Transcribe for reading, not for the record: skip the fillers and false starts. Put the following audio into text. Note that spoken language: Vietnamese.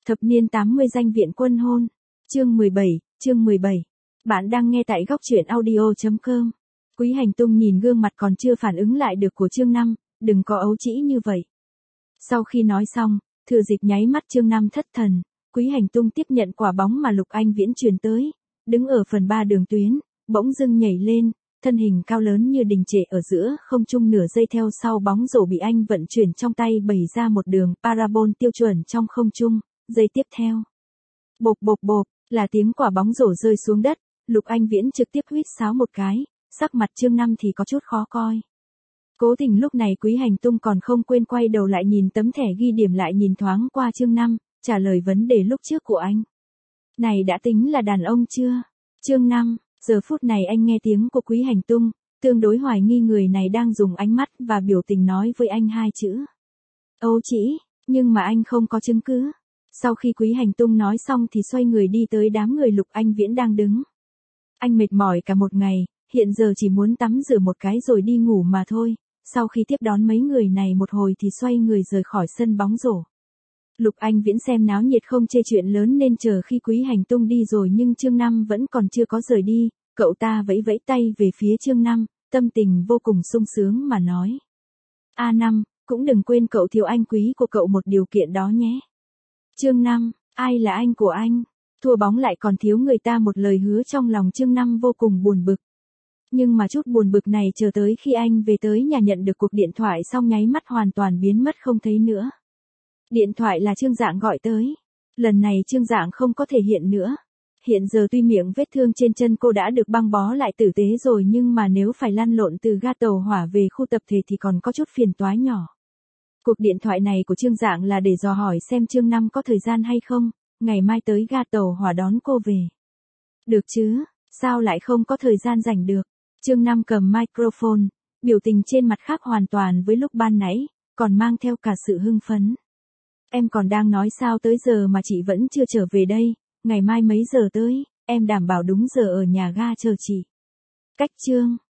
Thập niên 80 danh viện quân hôn. Chương 17. Bạn đang nghe tại góc truyện audio.com. Quý Hành Tung nhìn gương mặt còn chưa phản ứng lại được của Chương Năm, đừng có ấu trĩ như vậy. Sau khi nói xong, thừa dịp nháy mắt Chương Năm thất thần, Quý Hành Tung tiếp nhận quả bóng mà Lục Anh Viễn truyền tới, đứng ở phần 3 đường tuyến, bỗng dưng nhảy lên, thân hình cao lớn như đình trệ ở giữa không trung nửa giây theo sau bóng rổ bị anh vận chuyển trong tay bày ra một đường parabol tiêu chuẩn trong không trung. Giây tiếp theo, bộp bộp bộp, là tiếng quả bóng rổ rơi xuống đất, Lục Anh Viễn trực tiếp huýt sáo một cái, sắc mặt Chương Năm thì có chút khó coi. Cố tình lúc này Quý Hành Tung còn không quên quay đầu lại nhìn tấm thẻ ghi điểm lại nhìn thoáng qua Chương Năm, trả lời vấn đề lúc trước của anh. Này đã tính là đàn ông chưa? Chương Năm, giờ phút này anh nghe tiếng của Quý Hành Tung, tương đối hoài nghi người này đang dùng ánh mắt và biểu tình nói với anh hai chữ ấu trĩ, nhưng mà anh không có chứng cứ. Sau khi Quý Hành Tung nói xong thì xoay người đi tới đám người Lục Anh Viễn đang đứng. Anh mệt mỏi cả một ngày, hiện giờ chỉ muốn tắm rửa một cái rồi đi ngủ mà thôi. Sau khi tiếp đón mấy người này một hồi thì xoay người rời khỏi sân bóng rổ. Lục Anh Viễn xem náo nhiệt không chê chuyện lớn nên chờ khi Quý Hành Tung đi rồi nhưng Chương Năm vẫn còn chưa có rời đi, cậu ta vẫy vẫy tay về phía Chương Năm, tâm tình vô cùng sung sướng mà nói. A5, cũng đừng quên cậu thiếu anh quý của cậu một điều kiện đó nhé. Chương Năm, ai là anh của anh? Thua bóng lại còn thiếu người ta một lời hứa trong lòng Chương Năm vô cùng buồn bực. Nhưng mà chút buồn bực này chờ tới khi anh về tới nhà nhận được cuộc điện thoại xong nháy mắt hoàn toàn biến mất không thấy nữa. Điện thoại là Trương Dạng gọi tới. Lần này Trương Dạng không có thể hiện nữa. Hiện giờ tuy miệng vết thương trên chân cô đã được băng bó lại tử tế rồi nhưng mà nếu phải lăn lộn từ ga tàu hỏa về khu tập thể thì còn có chút phiền toái nhỏ. Cuộc điện thoại này của Trương Dạng là để dò hỏi xem Chương Năm có thời gian hay không, ngày mai tới ga tàu hỏa đón cô về. Được chứ, sao lại không có thời gian rảnh được? Chương Năm cầm microphone, biểu tình trên mặt khác hoàn toàn với lúc ban nãy, còn mang theo cả sự hưng phấn. Em còn đang nói sao tới giờ mà chị vẫn chưa trở về đây, ngày mai mấy giờ tới, em đảm bảo đúng giờ ở nhà ga chờ chị. Cách Chương.